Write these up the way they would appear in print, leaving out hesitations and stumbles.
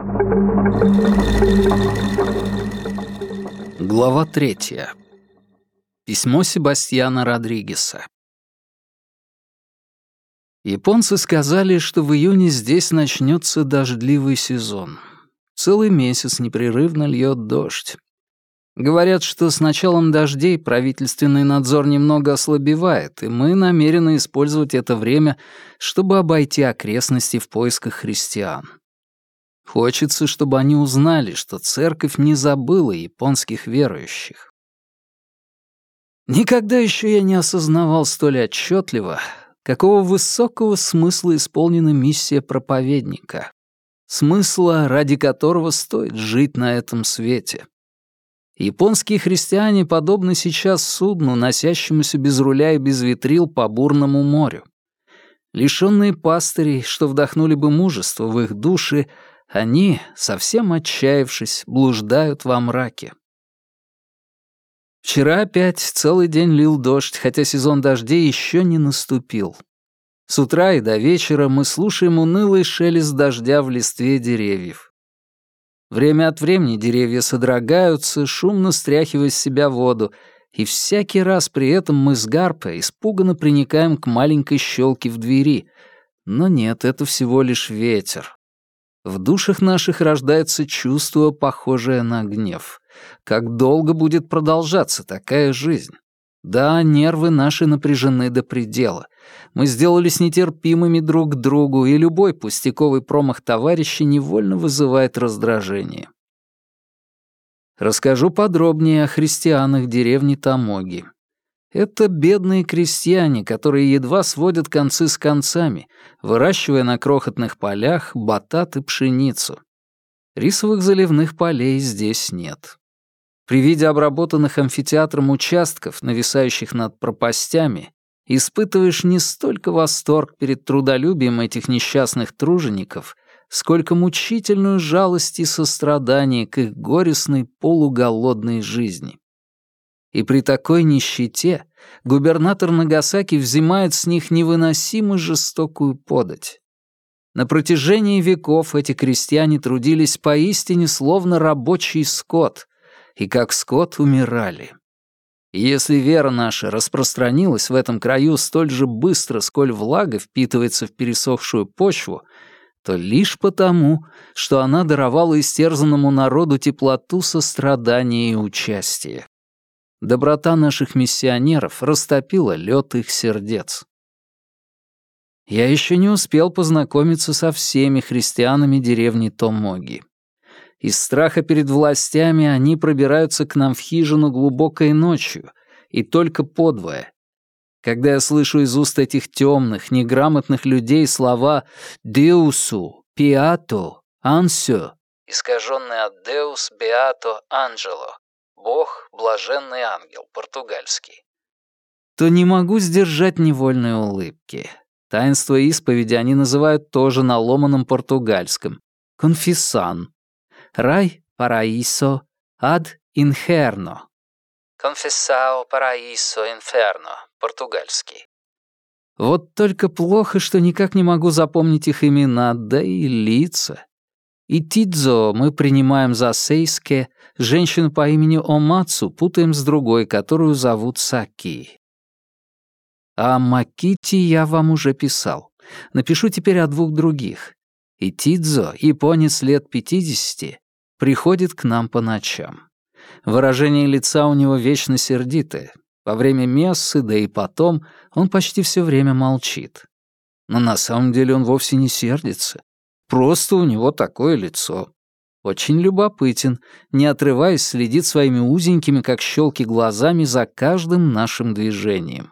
Глава 3. Письмо Себастьяна Родригеса. Японцы сказали, что в июне здесь начнется дождливый сезон. Целый месяц непрерывно льет дождь. Говорят, что с началом дождей правительственный надзор немного ослабевает, и мы намерены использовать это время, чтобы обойти окрестности в поисках христиан. Хочется, чтобы они узнали, что церковь не забыла японских верующих. Никогда еще я не осознавал столь отчетливо, какого высокого смысла исполнена миссия проповедника, смысла, ради которого стоит жить на этом свете. Японские христиане подобны сейчас судну, носящемуся без руля и без ветрил по бурному морю. Лишённые пастырей, что вдохнули бы мужество в их души, они, совсем отчаявшись, блуждают во мраке. Вчера опять целый день лил дождь, хотя сезон дождей еще не наступил. С утра и до вечера мы слушаем унылый шелест дождя в листве деревьев. Время от времени деревья содрогаются, шумно стряхивая с себя воду, и всякий раз при этом мы с Гарпой испуганно приникаем к маленькой щелке в двери. Но нет, это всего лишь ветер. В душах наших рождается чувство, похожее на гнев. Как долго будет продолжаться такая жизнь? Да, нервы наши напряжены до предела. Мы сделались нетерпимыми друг к другу, и любой пустяковый промах товарища невольно вызывает раздражение. Расскажу подробнее о христианах деревни Томоги. Это бедные крестьяне, которые едва сводят концы с концами, выращивая на крохотных полях батат и пшеницу. Рисовых заливных полей здесь нет. При виде обработанных амфитеатром участков, нависающих над пропастями, испытываешь не столько восторг перед трудолюбием этих несчастных тружеников, сколько мучительную жалость и сострадание к их горестной полуголодной жизни. И при такой нищете губернатор Нагасаки взимает с них невыносимо жестокую подать. На протяжении веков эти крестьяне трудились поистине словно рабочий скот, и как скот умирали. И если вера наша распространилась в этом краю столь же быстро, сколь влага впитывается в пересохшую почву, то лишь потому, что она даровала истерзанному народу теплоту сострадания и участия. Доброта наших миссионеров растопила лед их сердец. Я еще не успел познакомиться со всеми христианами деревни Томоги. Из страха перед властями они пробираются к нам в хижину глубокой ночью, и только подвое. Когда я слышу из уст этих темных, неграмотных людей слова «Деусу», «Пиато», «Ансё», искаженные от «Деус», «Беато», «Анджело», «Бог», «Блаженный ангел», португальский, то не могу сдержать невольной улыбки. Таинство исповеди они называют тоже на ломаном португальском «конфисан». Рай, параисо, ад, инферно. Confessao paraíso inferno, португальский. Вот только плохо, что никак не могу запомнить их имена, да и лица. И Тидзо мы принимаем за Сейске, женщину по имени Омацу путаем с другой, которую зовут Саки. О Макити я вам уже писал. Напишу теперь о двух других. И Тидзо, японец лет 50, приходит к нам по ночам. Выражение лица у него вечно сердитое. Во время мессы, да и потом, он почти все время молчит. Но на самом деле он вовсе не сердится. Просто у него такое лицо. Очень любопытен, не отрываясь, следит своими узенькими, как щелки, глазами за каждым нашим движением.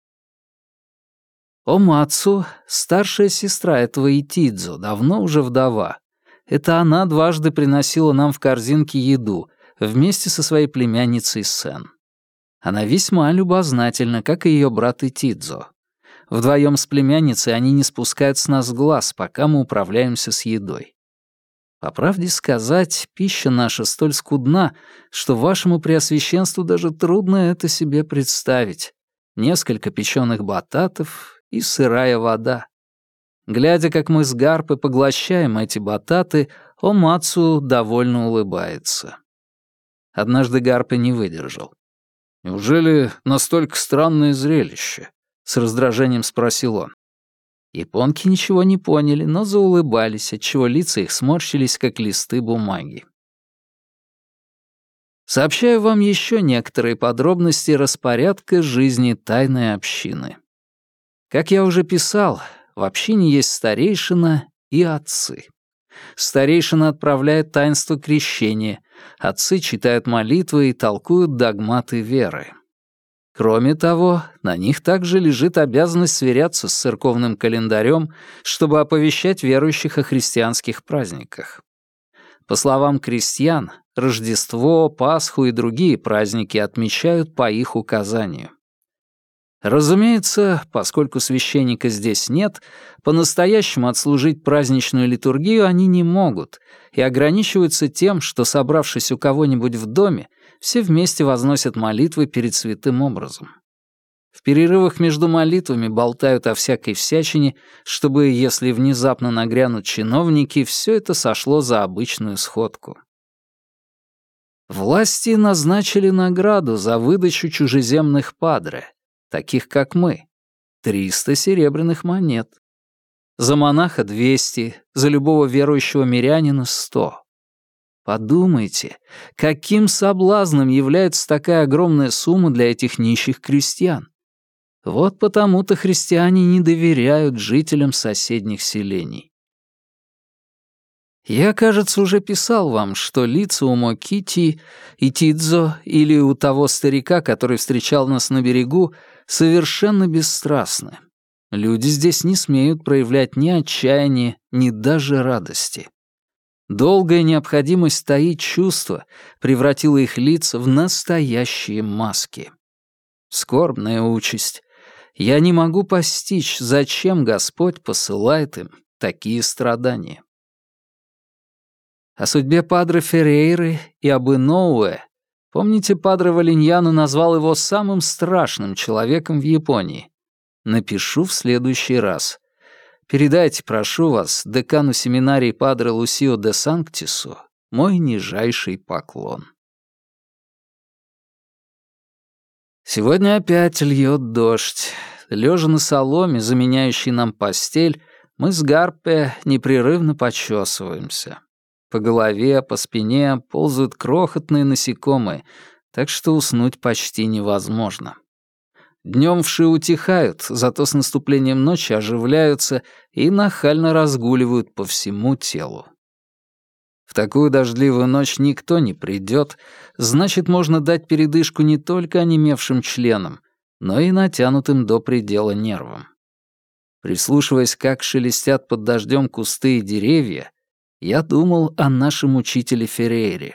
Омацу — старшая сестра этого Итидзо, давно уже вдова. Это она дважды приносила нам в корзинке еду, вместе со своей племянницей Сен. Она весьма любознательна, как и ее брат Итидзо. Вдвоем с племянницей они не спускают с нас глаз, пока мы управляемся с едой. По правде сказать, пища наша столь скудна, что вашему преосвященству даже трудно это себе представить. Несколько печеных бататов и сырая вода. Глядя, как мы с Гарпой поглощаем эти бататы, Омацу довольно улыбается. Однажды Гарпе не выдержал. «Неужели настолько странное зрелище?» — с раздражением спросил он. Японки ничего не поняли, но заулыбались, отчего лица их сморщились, как листы бумаги. Сообщаю вам еще некоторые подробности распорядка жизни тайной общины. Как я уже писал, в общине есть старейшина и отцы. Старейшина отправляет таинство крещения, отцы читают молитвы и толкуют догматы веры. Кроме того, на них также лежит обязанность сверяться с церковным календарем, чтобы оповещать верующих о христианских праздниках. По словам крестьян, Рождество, Пасху и другие праздники отмечают по их указанию. Разумеется, поскольку священника здесь нет, по-настоящему отслужить праздничную литургию они не могут и ограничиваются тем, что, собравшись у кого-нибудь в доме, все вместе возносят молитвы перед святым образом. В перерывах между молитвами болтают о всякой всячине, чтобы, если внезапно нагрянут чиновники, все это сошло за обычную сходку. Власти назначили награду за выдачу чужеземных падре, таких как мы, 300 серебряных монет. За монаха 200, за любого верующего мирянина 100. Подумайте, каким соблазном является такая огромная сумма для этих нищих крестьян. Вот потому-то христиане не доверяют жителям соседних селений. Я, кажется, уже писал вам, что лица у Мокити и Тидзо или у того старика, который встречал нас на берегу, совершенно бесстрастны. Люди здесь не смеют проявлять ни отчаяния, ни даже радости. Долгая необходимость таить чувства превратила их лица в настоящие маски. Скорбная участь. Я не могу постичь, зачем Господь посылает им такие страдания. О судьбе падре Феррейры и об Иноуэ. Помните, падре Валиньяно назвал его самым страшным человеком в Японии? Напишу в следующий раз. Передайте, прошу вас, декану семинарии падре Лусио де Санктису мой нижайший поклон. Сегодня опять льет дождь. Лежа на соломе, заменяющей нам постель, мы с Гарпе непрерывно почесываемся. По голове, по спине ползают крохотные насекомые, так что уснуть почти невозможно. Днем вши утихают, зато с наступлением ночи оживляются и нахально разгуливают по всему телу. В такую дождливую ночь никто не придет, значит, можно дать передышку не только онемевшим членам, но и натянутым до предела нервам. Прислушиваясь, как шелестят под дождем кусты и деревья, я думал о нашем учителе Феррейре.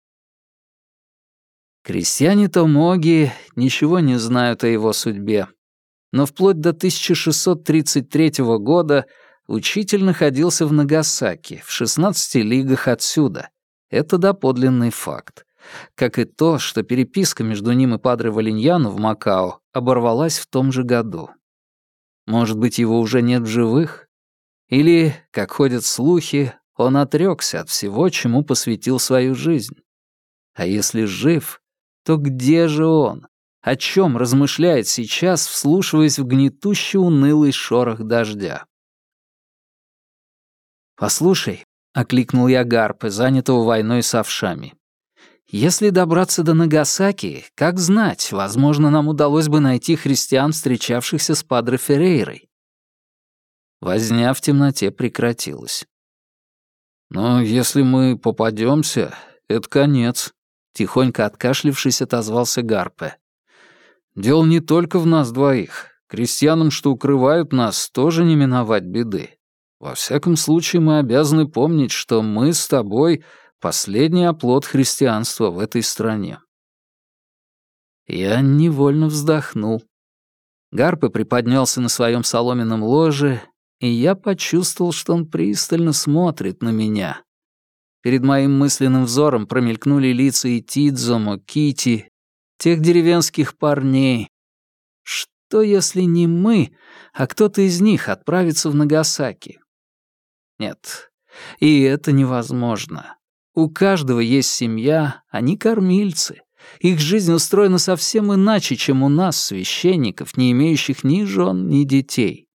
Крестьяне Томоги ничего не знают о его судьбе, но вплоть до 1633 года учитель находился в Нагасаки, в 16 лигах отсюда. Это доподлинный факт. Как и то, что переписка между ним и падре Валиньяно в Макао оборвалась в том же году. Может быть, его уже нет в живых? Или, как ходят слухи, он отрекся от всего, чему посвятил свою жизнь. А если жив, то где же он? О чем размышляет сейчас, вслушиваясь в гнетущий унылый шорох дождя? «Послушай», — окликнул я Гарпе, занятого войной с овшами, «если добраться до Нагасаки, как знать, возможно, нам удалось бы найти христиан, встречавшихся с падре Феррейрой». Возня в темноте прекратилась. «Но если мы попадемся, это конец», — тихонько откашлившись, отозвался Гарпе. «Дело не только в нас двоих. Крестьянам, что укрывают нас, тоже не миновать беды. Во всяком случае, мы обязаны помнить, что мы с тобой — последний оплот христианства в этой стране». Я невольно вздохнул. Гарпе приподнялся на своем соломенном ложе, и я почувствовал, что он пристально смотрит на меня. Перед моим мысленным взором промелькнули лица и Тидзо, Мокити, тех деревенских парней. Что, если не мы, а кто-то из них отправится в Нагасаки? Нет, И это невозможно. У каждого есть семья, они кормильцы. Их жизнь устроена совсем иначе, чем у нас, священников, не имеющих ни жен, ни детей.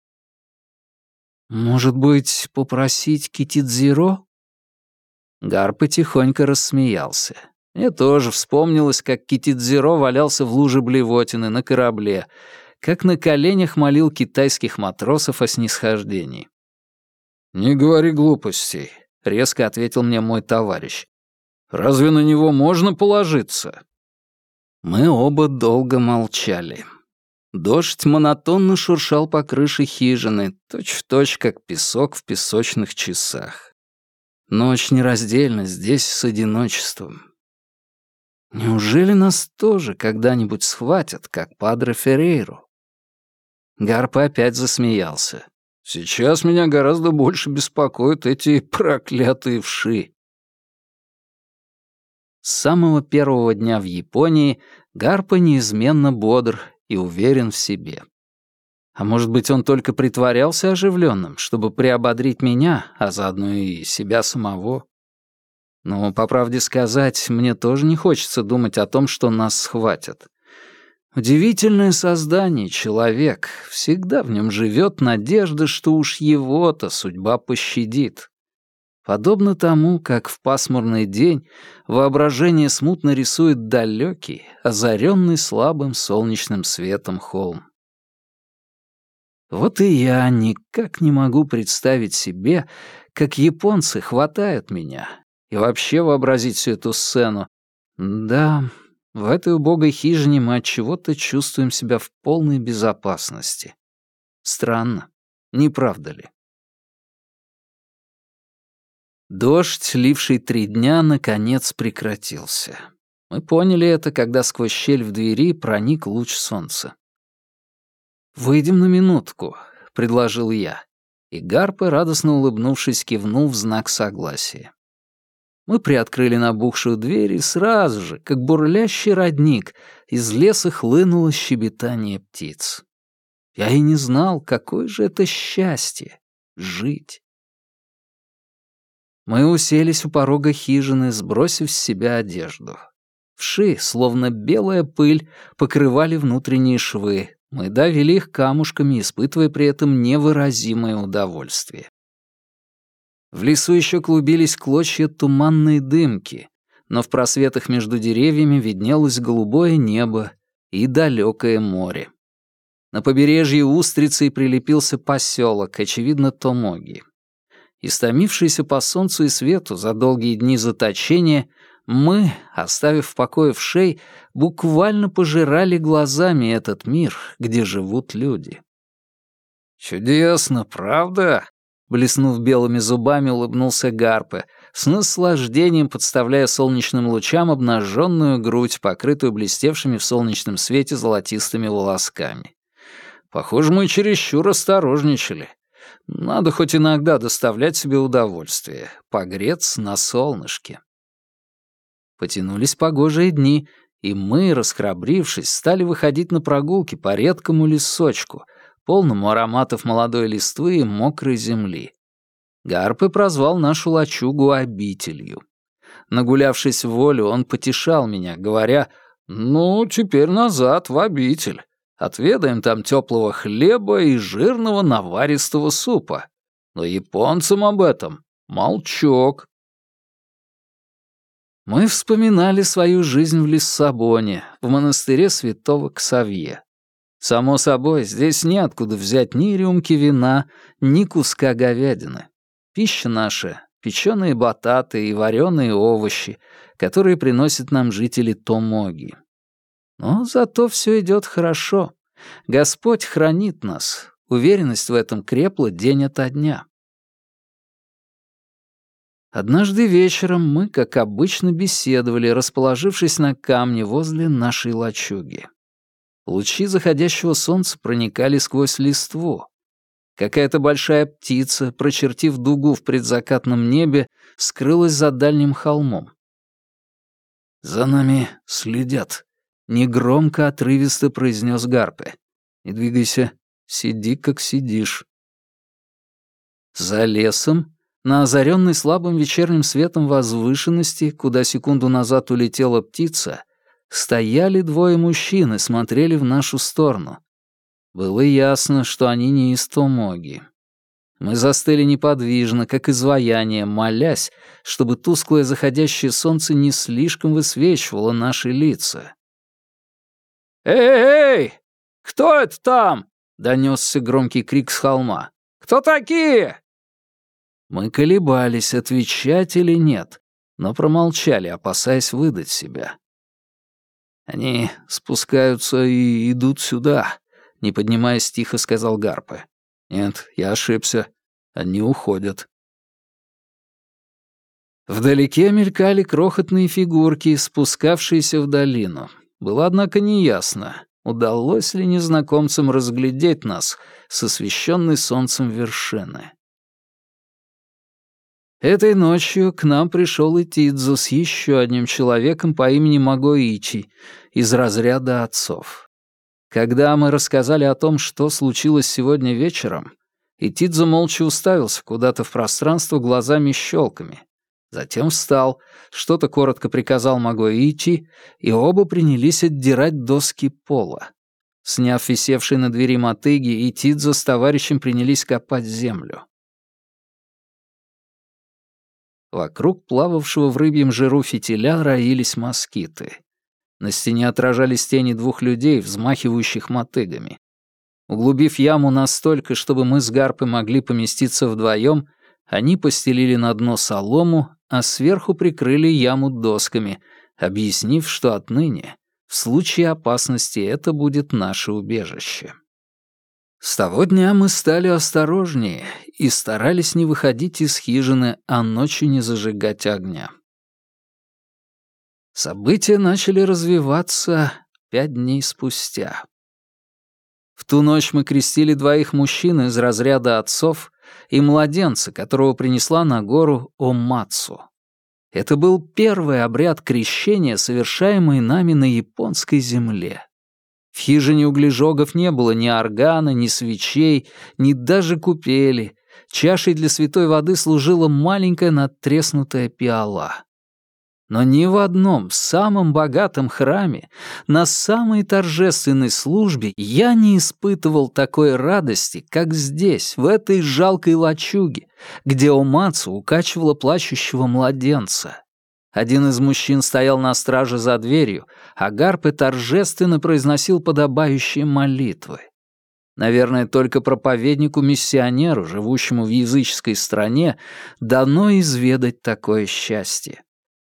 «Может быть, попросить Китидзиро?» Гарпа тихонько рассмеялся. Мне тоже вспомнилось, как Китидзиро валялся в луже блевотины на корабле, как на коленях молил китайских матросов о снисхождении. «Не говори глупостей», — резко ответил мне мой товарищ. «Разве на него можно положиться?» Мы оба долго молчали. Дождь монотонно шуршал по крыше хижины, точь-в-точь, как песок в песочных часах. Ночь нераздельна здесь с одиночеством. Неужели нас тоже когда-нибудь схватят, как Падре Феррейру? Гарпа опять засмеялся. «Сейчас меня гораздо больше беспокоят эти проклятые вши». С самого первого дня в Японии Гарпа неизменно бодр и уверен в себе. А может быть, он только притворялся оживленным, чтобы приободрить меня, а заодно и себя самого? Но, по правде сказать, мне тоже не хочется думать о том, что нас схватят. Удивительное создание, человек. Всегда в нем живет надежда, что уж его-то судьба пощадит. Подобно тому, как в пасмурный день воображение смутно рисует далекий, озаренный слабым солнечным светом холм. Вот и я никак не могу представить себе, как японцы хватают меня, и вообще вообразить всю эту сцену. Да, в этой убогой хижине мы от чего-то чувствуем себя в полной безопасности. Странно, не правда ли? Дождь, ливший 3 дня, наконец прекратился. Мы поняли это, когда сквозь щель в двери проник луч солнца. «Выйдем на минутку», — предложил я, и Гарпа, радостно улыбнувшись, кивнул в знак согласия. Мы приоткрыли набухшую дверь, и сразу же, как бурлящий родник, из леса хлынуло щебетание птиц. Я и не знал, какое же это счастье — жить. Мы уселись у порога хижины, сбросив с себя одежду. Вши, словно белая пыль, покрывали внутренние швы. Мы давили их камушками, испытывая при этом невыразимое удовольствие. В лесу еще клубились клочья туманной дымки, но в просветах между деревьями виднелось голубое небо и далекое море. На побережье устрицей прилепился поселок, очевидно, Томоги. Истомившиеся по солнцу и свету за долгие дни заточения, мы, оставив в покое вшей, буквально пожирали глазами этот мир, где живут люди. «Чудесно, правда?» — блеснув белыми зубами, улыбнулся Гарпе, с наслаждением подставляя солнечным лучам обнаженную грудь, покрытую блестевшими в солнечном свете золотистыми волосками. «Похоже, мы чересчур осторожничали. Надо хоть иногда доставлять себе удовольствие, погреться на солнышке». Потянулись погожие дни, и мы, расхрабрившись, стали выходить на прогулки по редкому лесочку, полному ароматов молодой листвы и мокрой земли. Гарпе прозвал нашу лачугу обителью. Нагулявшись в волю, он потешал меня, говоря: «Ну, теперь назад, в обитель. Отведаем там теплого хлеба и жирного наваристого супа. Но японцам об этом молчок». Мы вспоминали свою жизнь в Лиссабоне, в монастыре святого Ксавье. Само собой, здесь неоткуда взять ни рюмки вина, ни куска говядины. Пища наша — печеные бататы и вареные овощи, которые приносят нам жители Томоги. Но зато все идет хорошо. Господь хранит нас. Уверенность в этом крепла день ото дня. Однажды вечером мы, как обычно, беседовали, расположившись на камне возле нашей лачуги. Лучи заходящего солнца проникали сквозь листву. Какая-то большая птица, прочертив дугу в предзакатном небе, скрылась за дальним холмом. «За нами следят», — негромко, отрывисто произнес Гарпе. «Не двигайся, сиди, как сидишь». За лесом На озаренной слабым вечерним светом возвышенности, куда секунду назад улетела птица, стояли двое мужчин и смотрели в нашу сторону. Было ясно, что они не из Томоги. Мы застыли неподвижно, как изваяние, молясь, чтобы тусклое заходящее солнце не слишком высвечивало наши лица. «Эй! Кто это там?» — донесся громкий крик с холма. «Кто такие?» Мы колебались, отвечать или нет, но промолчали, опасаясь выдать себя. «Они спускаются и идут сюда», — не поднимаясь тихо сказал Гарпе. «Нет, я ошибся. Они уходят». Вдалеке мелькали крохотные фигурки, спускавшиеся в долину. Было, однако, неясно, удалось ли незнакомцам разглядеть нас с освещенной солнцем вершины. Этой ночью к нам пришел и Тидзо с еще одним человеком по имени Магоичи из разряда отцов. Когда мы рассказали о том, что случилось сегодня вечером, Итидзо молча уставился куда-то в пространство глазами-щелками. Затем встал, что-то коротко приказал Магоичи, и оба принялись отдирать доски пола. Сняв висевшие на двери мотыги, Итидзо с товарищем принялись копать землю. Вокруг плававшего в рыбьем жиру фитиля роились москиты. На стене отражались тени двух людей, взмахивающих мотыгами. Углубив яму настолько, чтобы мы с Гарпой могли поместиться вдвоем, они постелили на дно солому, а сверху прикрыли яму досками, объяснив, что отныне, в случае опасности, это будет наше убежище. С того дня мы стали осторожнее и старались не выходить из хижины, а ночью не зажигать огня. События начали развиваться 5 дней спустя. В ту ночь мы крестили двоих мужчин из разряда отцов и младенца, которого принесла на гору Омацу. Это был первый обряд крещения, совершаемый нами на японской земле. В хижине углежогов не было ни органа, ни свечей, ни даже купели. Чашей для святой воды служила маленькая надтреснутая пиала. Но ни в одном самом богатом храме, на самой торжественной службе я не испытывал такой радости, как здесь, в этой жалкой лачуге, где Омацу укачивала плачущего младенца. Один из мужчин стоял на страже за дверью, а Гарпе торжественно произносил подобающие молитвы. Наверное, только проповеднику-миссионеру, живущему в языческой стране, дано изведать такое счастье.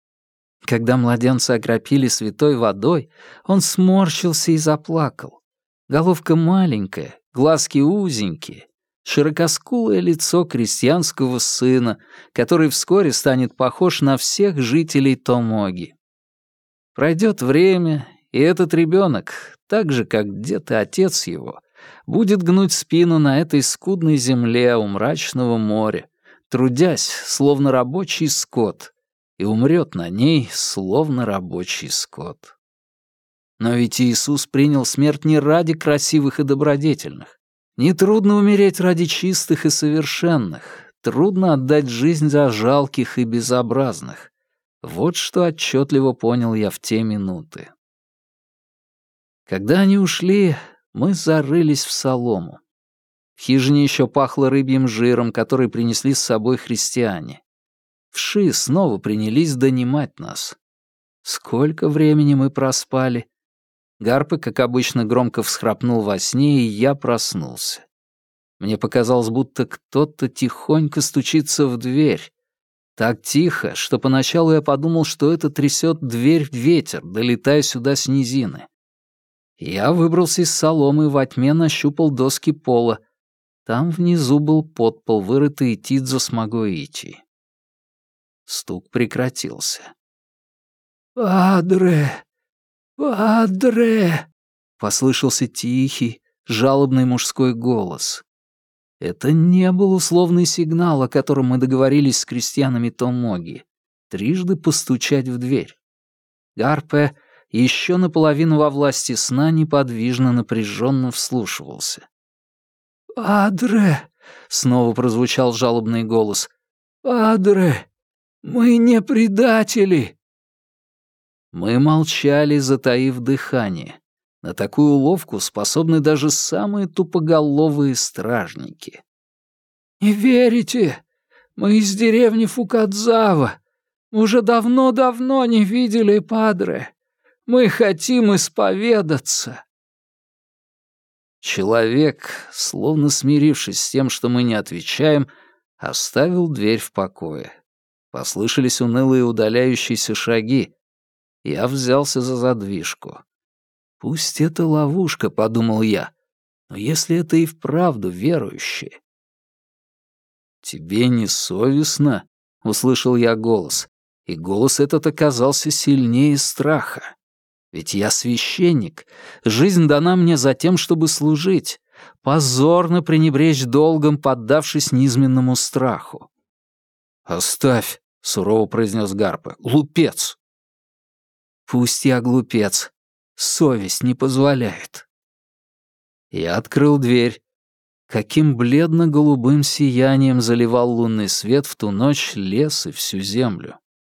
Когда младенца окропили святой водой, он сморщился и заплакал. Головка маленькая, глазки узенькие, широкоскулое лицо крестьянского сына, который вскоре станет похож на всех жителей Томоги. Пройдет время, и этот ребенок, так же, как дед и отец его, будет гнуть спину на этой скудной земле у мрачного моря, трудясь, словно рабочий скот, и умрет на ней, словно рабочий скот. Но ведь Иисус принял смерть не ради красивых и добродетельных. Нетрудно умереть ради чистых и совершенных, трудно отдать жизнь за жалких и безобразных. Вот что отчетливо понял я в те минуты. Когда они ушли, мы зарылись в солому. В хижине еще пахло рыбьим жиром, который принесли с собой христиане. Вши снова принялись донимать нас. Сколько времени мы проспали? Гарпе, как обычно, громко всхрапнул во сне, и я проснулся. Мне показалось, будто кто-то тихонько стучится в дверь. Так тихо, что поначалу я подумал, что это трясет дверь ветер, долетая сюда с низины. Я выбрался из соломы и во тьме нащупал доски пола. Там внизу был подпол, вырытый Тидзо с Магоичи. Стук прекратился. «Падре! Падре!» — послышался тихий, жалобный мужской голос. Это не был условный сигнал, о котором мы договорились с крестьянами Томоги. Трижды постучать в дверь. Гарпе, еще наполовину во власти сна, неподвижно, напряженно вслушивался. «Падре!» — снова прозвучал жалобный голос. «Падре, мы не предатели!» Мы молчали, затаив дыхание. На такую уловку способны даже самые тупоголовые стражники. «Не верите? Мы из деревни Фукадзава. Мы уже давно-давно не видели Падре. Мы хотим исповедаться». Человек, словно смирившись с тем, что мы не отвечаем, оставил дверь в покое. Послышались унылые удаляющиеся шаги. Я взялся за задвижку. «Пусть это ловушка», — подумал я, «но если это и вправду верующие...» «Тебе не совестно?» — услышал я голос, и голос этот оказался сильнее страха. Ведь я священник, жизнь дана мне за тем, чтобы служить, позорно пренебречь долгом, поддавшись низменному страху. «Оставь», — сурово произнес Гарпа, — «глупец». «Пусть я глупец, совесть не позволяет». Я открыл дверь. Каким бледно-голубым сиянием заливал лунный свет в ту ночь лес и всю землю.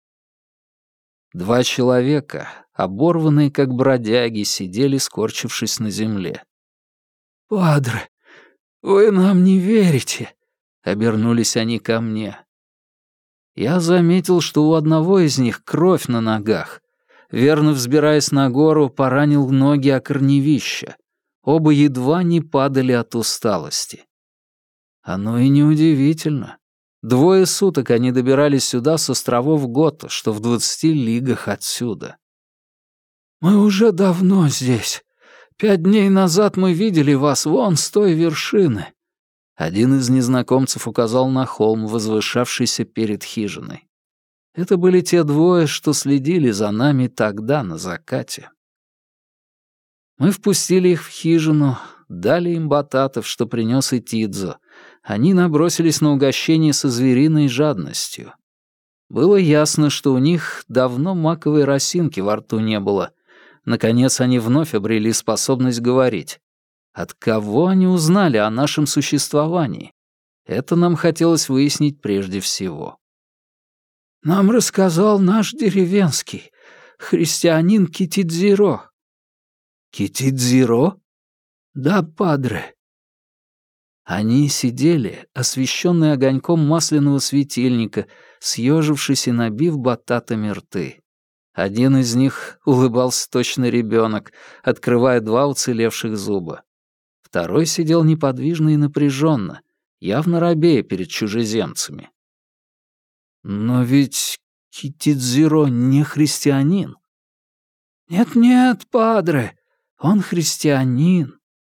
Два человека, оборванные как бродяги, сидели, скорчившись на земле. «Падре, вы нам не верите», — обернулись они ко мне. Я заметил, что у одного из них кровь на ногах. Верно взбираясь на гору, поранил ноги о корневища. Оба едва не падали от усталости. Оно и неудивительно. 2 суток они добирались сюда с островов Гота, что в 20 лигах отсюда. «Мы уже давно здесь. 5 дней назад мы видели вас вон с той вершины». Один из незнакомцев указал на холм, возвышавшийся перед хижиной. Это были те 2, что следили за нами тогда на закате. Мы впустили их в хижину, дали им бататов, что принес Итидзо. Они набросились на угощение со звериной жадностью. Было ясно, что у них давно маковой росинки во рту не было. Наконец они вновь обрели способность говорить. От кого они узнали о нашем существовании? Это нам хотелось выяснить прежде всего. «Нам рассказал наш деревенский, христианин Китидзиро». «Китидзиро?» «Да, падре». Они сидели, освещенные огоньком масляного светильника, съежившись и набив бататами рты. Один из них улыбался точно ребенок, открывая 2 уцелевших зуба. Второй сидел неподвижно и напряженно, явно робея перед чужеземцами. «Но ведь Китидзиро не христианин». «Нет-нет, падре, он христианин».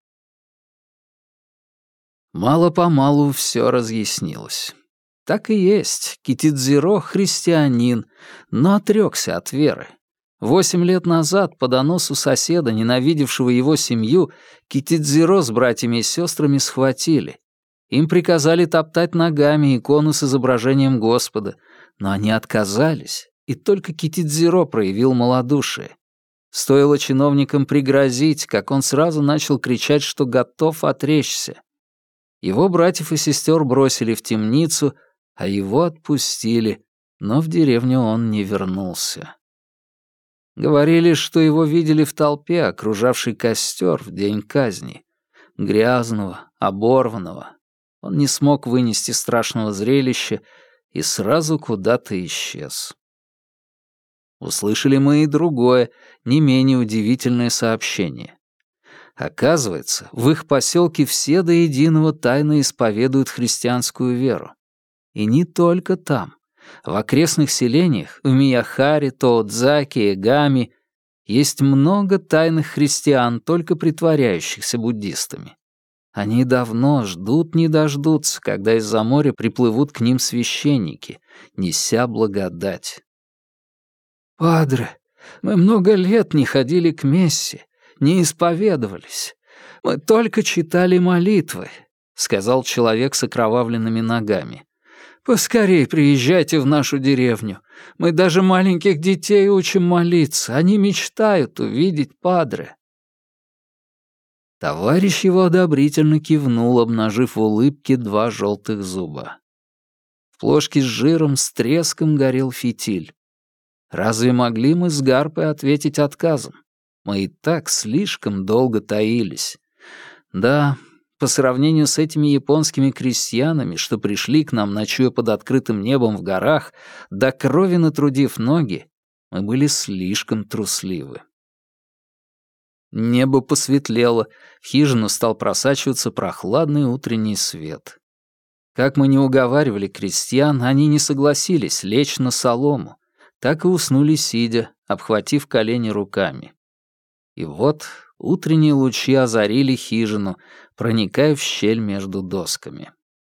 Мало-помалу все разъяснилось. Так и есть, Китидзиро — христианин, но отрекся от веры. 8 лет назад по доносу соседа, ненавидевшего его семью, Китидзиро с братьями и сестрами схватили. Им приказали топтать ногами икону с изображением Господа, но они отказались, и только Китидзиро проявил малодушие. Стоило чиновникам пригрозить, как он сразу начал кричать, что готов отречься. Его братьев и сестер бросили в темницу, а его отпустили, но в деревню он не вернулся. Говорили, что его видели в толпе, окружавшей костер в день казни. Грязного, оборванного. Он не смог вынести страшного зрелища и сразу куда-то исчез. Услышали мы и другое, не менее удивительное сообщение. Оказывается, в их поселке все до единого тайно исповедуют христианскую веру. И не только там. В окрестных селениях, в Мияхаре, Тоодзаке, Эгами, есть много тайных христиан, только притворяющихся буддистами. Они давно ждут не дождутся, когда из-за моря приплывут к ним священники, неся благодать. «Падре, мы много лет не ходили к мессе, не исповедовались. Мы только читали молитвы», — сказал человек с окровавленными ногами. «Поскорей приезжайте в нашу деревню. Мы даже маленьких детей учим молиться. Они мечтают увидеть Падре». Товарищ его одобрительно кивнул, обнажив в улыбке 2 желтых зуба. В плошке с жиром с треском горел фитиль. Разве могли мы с Гарпой ответить отказом? Мы и так слишком долго таились. Да, по сравнению с этими японскими крестьянами, что пришли к нам, ночуя под открытым небом в горах, до крови натрудив ноги, мы были слишком трусливы. Небо посветлело, в хижину стал просачиваться прохладный утренний свет. Как мы не уговаривали крестьян, они не согласились лечь на солому, так и уснули сидя, обхватив колени руками. И вот утренние лучи озарили хижину, проникая в щель между досками.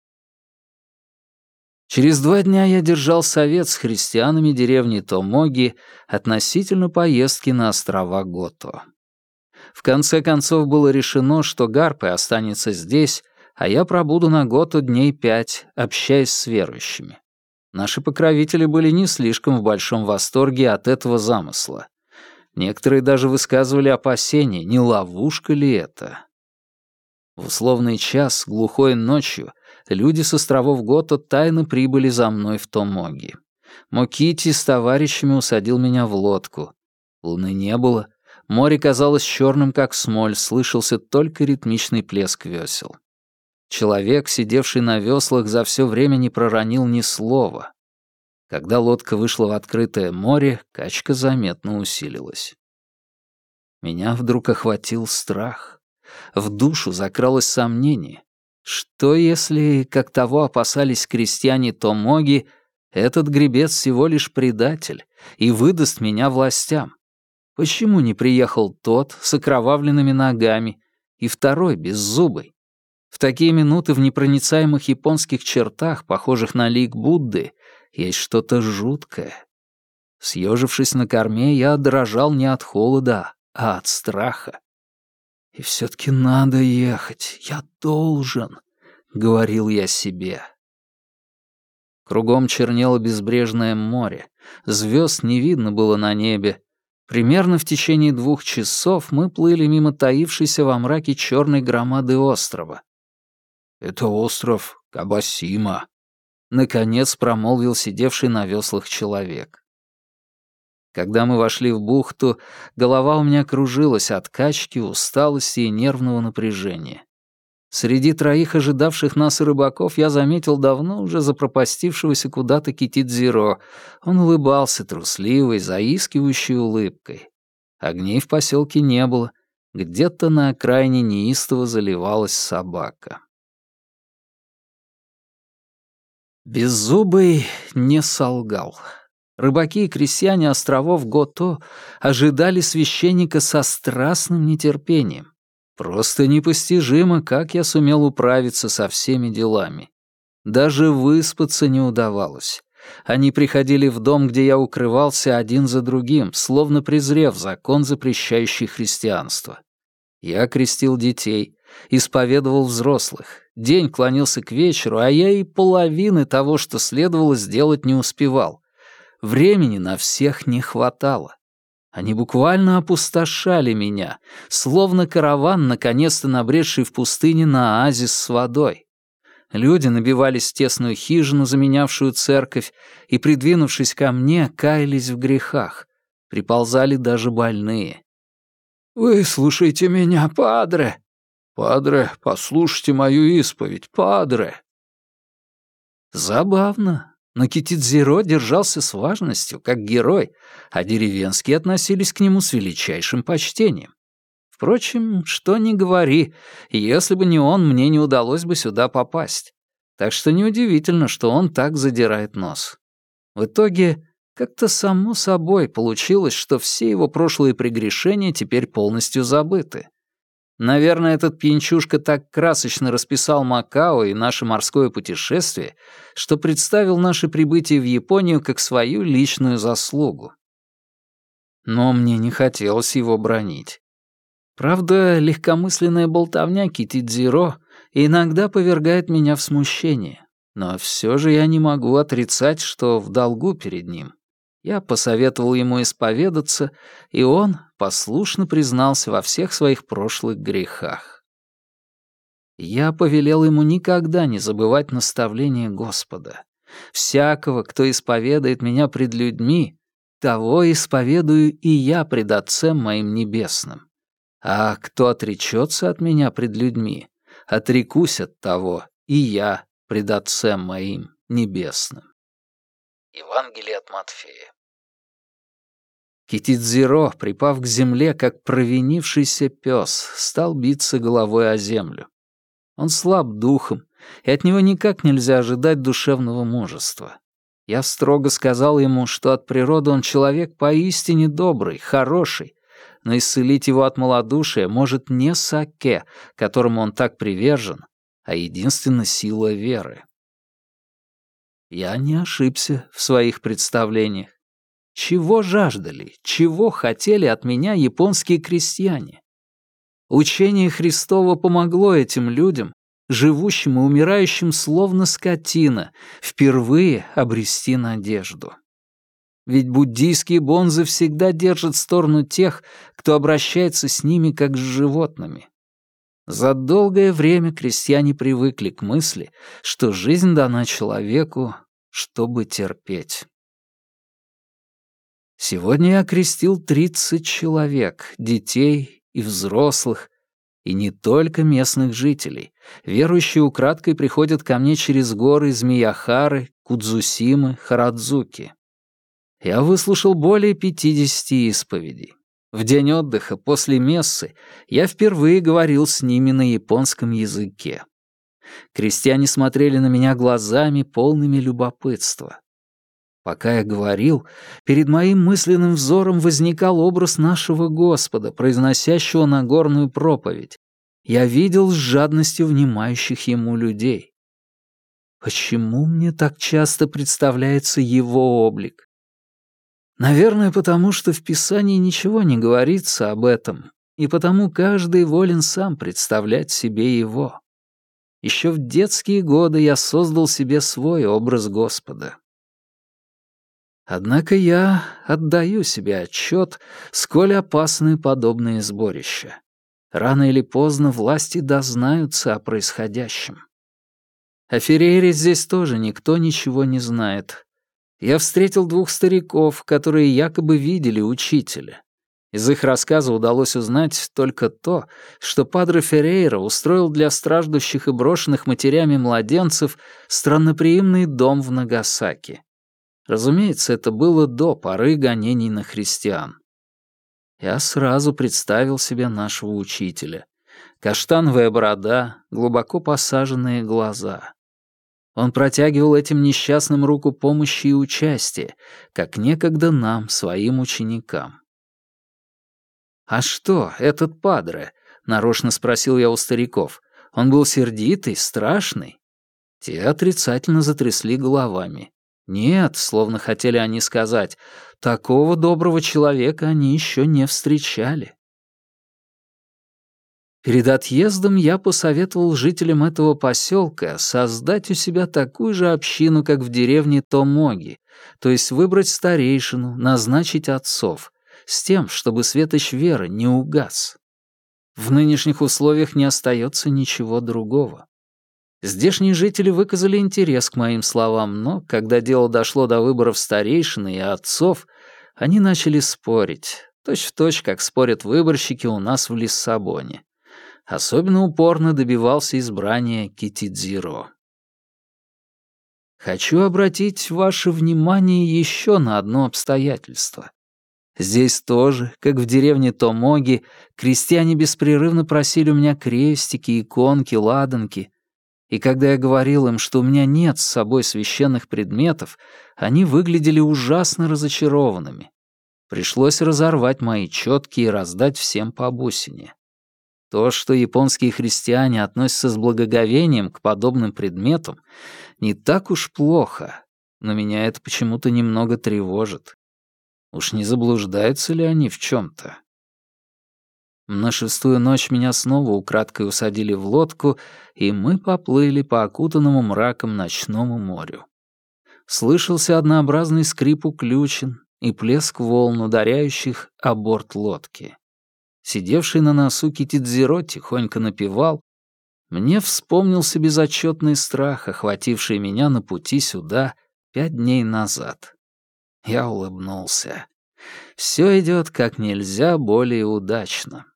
Через 2 дня я держал совет с христианами деревни Томоги относительно поездки на острова Гото. В конце концов было решено, что Гарпе останется здесь, а я пробуду на Гото дней 5, общаясь с верующими. Наши покровители были не слишком в большом восторге от этого замысла. Некоторые даже высказывали опасения, не ловушка ли это. В условный час, глухой ночью, люди с островов Гото тайно прибыли за мной в Томоги. Мокити с товарищами усадил меня в лодку. Луны не было, море казалось черным, как смоль, слышался только ритмичный плеск весел. Человек, сидевший на веслах, за все время не проронил ни слова. Когда лодка вышла в открытое море, качка заметно усилилась. Меня вдруг охватил страх. В душу закралось сомнение. Что если, как того опасались крестьяне Томоги, этот гребец всего лишь предатель и выдаст меня властям? Почему не приехал тот с окровавленными ногами и второй беззубый? В такие минуты в непроницаемых японских чертах, похожих на лик Будды, есть что-то жуткое. Съежившись на корме, я дрожал не от холода, а от страха. «И все-таки надо ехать, я должен», — говорил я себе. Кругом чернело безбрежное море, звезд не видно было на небе. Примерно в течение 2 часов мы плыли мимо таившейся во мраке черной громады острова. «Это остров Кабасима», — наконец промолвил сидевший на веслах человек. Когда мы вошли в бухту, голова у меня кружилась от качки, усталости и нервного напряжения. Среди 3 ожидавших нас рыбаков я заметил давно уже запропастившегося куда-то Китидзиро. Он улыбался трусливой, заискивающей улыбкой. Огней в поселке не было. Где-то на окраине неистово заливалась собака. Беззубый не солгал. Рыбаки и крестьяне островов Гото ожидали священника со страстным нетерпением. Просто непостижимо, как я сумел управиться со всеми делами. Даже выспаться не удавалось. Они приходили в дом, где я укрывался, один за другим, словно презрев закон, запрещающий христианство. Я крестил детей, исповедовал взрослых. День клонился к вечеру, а я и половины того, что следовало сделать, не успевал. Времени на всех не хватало. Они буквально опустошали меня, словно караван, наконец-то набредший в пустыне на оазис с водой. Люди набивались в тесную хижину, заменявшую церковь, и, придвинувшись ко мне, каялись в грехах. Приползали даже больные. «Выслушайте меня, падре!» «Падре, послушайте мою исповедь, падре!» Забавно. Но Китидзиро держался с важностью, как герой, а деревенские относились к нему с величайшим почтением. Впрочем, что ни говори, если бы не он, мне не удалось бы сюда попасть. Так что неудивительно, что он так задирает нос. В итоге, как-то само собой получилось, что все его прошлые прегрешения теперь полностью забыты. Наверное, этот пьянчушка так красочно расписал Макао и наше морское путешествие, что представил наше прибытие в Японию как свою личную заслугу. Но мне не хотелось его бранить. Правда, легкомысленная болтовня Китидзиро иногда повергает меня в смущение, но все же я не могу отрицать, что в долгу перед ним. Я посоветовал ему исповедаться, и он послушно признался во всех своих прошлых грехах. Я повелел ему никогда не забывать наставления Господа. Всякого, кто исповедает меня пред людьми, того исповедую и я пред Отцем моим небесным. А кто отречется от меня пред людьми, отрекусь от того и я пред Отцем моим небесным». Евангелие от Матфея. Китидзиро, припав к земле, как провинившийся пес, стал биться головой о землю. Он слаб духом, и от него никак нельзя ожидать душевного мужества. Я строго сказал ему, что от природы он человек поистине добрый, хороший, но исцелить его от малодушия может не сакэ, которому он так привержен, а единственно сила веры. Я не ошибся в своих представлениях. Чего жаждали, чего хотели от меня японские крестьяне? Учение Христово помогло этим людям, живущим и умирающим словно скотина, впервые обрести надежду. Ведь буддийские бонзы всегда держат сторону тех, кто обращается с ними как с животными. За долгое время крестьяне привыкли к мысли, что жизнь дана человеку, чтобы терпеть. Сегодня я окрестил 30 человек, детей и взрослых, и не только местных жителей. Верующие украдкой приходят ко мне через горы Змеяхары, Кудзусимы, Харадзуки. Я выслушал более 50 исповедей. В день отдыха после мессы я впервые говорил с ними на японском языке. Крестьяне смотрели на меня глазами, полными любопытства. Пока я говорил, перед моим мысленным взором возникал образ нашего Господа, произносящего Нагорную проповедь. Я видел с жадностью внимающих ему людей. Почему мне так часто представляется его облик? Наверное, потому что в Писании ничего не говорится об этом, и потому каждый волен сам представлять себе его. Еще в детские годы я создал себе свой образ Господа. Однако я отдаю себе отчет, сколь опасны подобные сборища. Рано или поздно власти дознаются о происходящем. О Феррейре здесь тоже никто ничего не знает. Я встретил 2 стариков, которые якобы видели учителя. Из их рассказа удалось узнать только то, что падре Феррейра устроил для страждущих и брошенных матерями младенцев странноприимный дом в Нагасаки. Разумеется, это было до поры гонений на христиан. Я сразу представил себе нашего учителя. Каштановая борода, глубоко посаженные глаза. Он протягивал этим несчастным руку помощи и участия, как некогда нам, своим ученикам. «А что, этот падре?» — нарочно спросил я у стариков. «Он был сердитый, страшный?» Те отрицательно затрясли головами. Нет, словно хотели они сказать, такого доброго человека они еще не встречали. Перед отъездом я посоветовал жителям этого поселка создать у себя такую же общину, как в деревне Томоги, то есть выбрать старейшину, назначить отцов, с тем, чтобы светоч веры не угас. В нынешних условиях не остается ничего другого. Здешние жители выказали интерес к моим словам, но, когда дело дошло до выборов старейшины и отцов, они начали спорить, точь-в-точь, как спорят выборщики у нас в Лиссабоне. Особенно упорно добивался избрания Китидзиро. Хочу обратить ваше внимание еще на одно обстоятельство. Здесь тоже, как в деревне Томоги, крестьяне беспрерывно просили у меня крестики, иконки, ладанки. И когда я говорил им, что у меня нет с собой священных предметов, они выглядели ужасно разочарованными. Пришлось разорвать мои четки и раздать всем по бусине. То, что японские христиане относятся с благоговением к подобным предметам, не так уж плохо, но меня это почему-то немного тревожит. Уж не заблуждаются ли они в чем-то? На 6-ю ночь меня снова украдкой усадили в лодку, и мы поплыли по окутанному мраком ночному морю. Слышался однообразный скрип уключин и плеск волн, ударяющих о борт лодки. Сидевший на носу Китидзиро тихонько напевал. Мне вспомнился безотчетный страх, охвативший меня на пути сюда 5 дней назад. Я улыбнулся. Все идет как нельзя более удачно.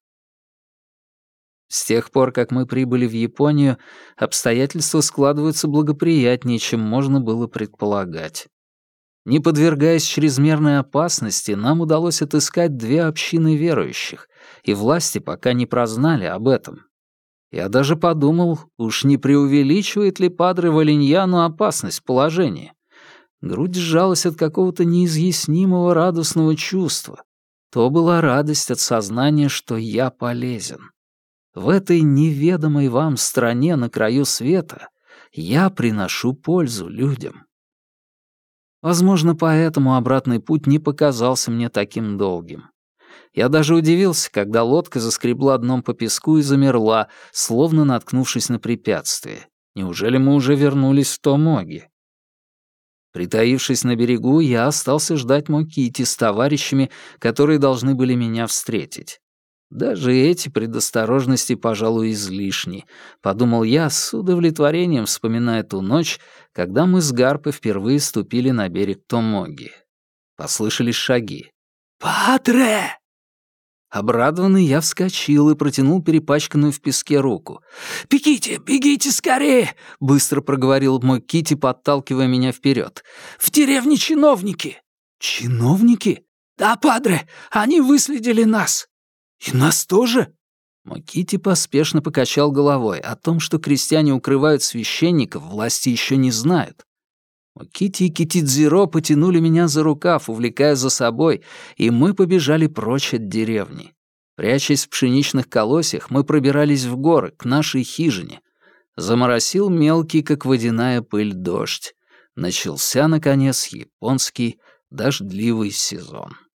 С тех пор, как мы прибыли в Японию, обстоятельства складываются благоприятнее, чем можно было предполагать. Не подвергаясь чрезмерной опасности, нам удалось отыскать 2 общины верующих, и власти пока не прознали об этом. Я даже подумал, уж не преувеличивает ли падре Валиньяно опасность положения. Грудь сжалась от какого-то неизъяснимого радостного чувства. То была радость от сознания, что я полезен. В этой неведомой вам стране на краю света я приношу пользу людям. Возможно, поэтому обратный путь не показался мне таким долгим. Я даже удивился, когда лодка заскребла дном по песку и замерла, словно наткнувшись на препятствие. Неужели мы уже вернулись в Томоги? Притаившись на берегу, я остался ждать Мокити с товарищами, которые должны были меня встретить. Даже эти предосторожности, пожалуй, излишни, подумал я, с удовлетворением вспоминая ту ночь, когда мы с Гарпой впервые ступили на берег Томоги. Послышались шаги. «Падре!» Обрадованный, я вскочил и протянул перепачканную в песке руку. «Бегите, бегите скорее!» — быстро проговорил мой Кити, подталкивая меня вперед. «В деревне чиновники!» «Чиновники?» «Да, падре, они выследили нас!» «И нас тоже?» Мокити поспешно покачал головой. О том, что крестьяне укрывают священников, власти еще не знают. Мокити и Китидзиро потянули меня за рукав, увлекая за собой, и мы побежали прочь от деревни. Прячась в пшеничных колосьях, мы пробирались в горы, к нашей хижине. Заморосил мелкий, как водяная пыль, дождь. Начался, наконец, японский дождливый сезон.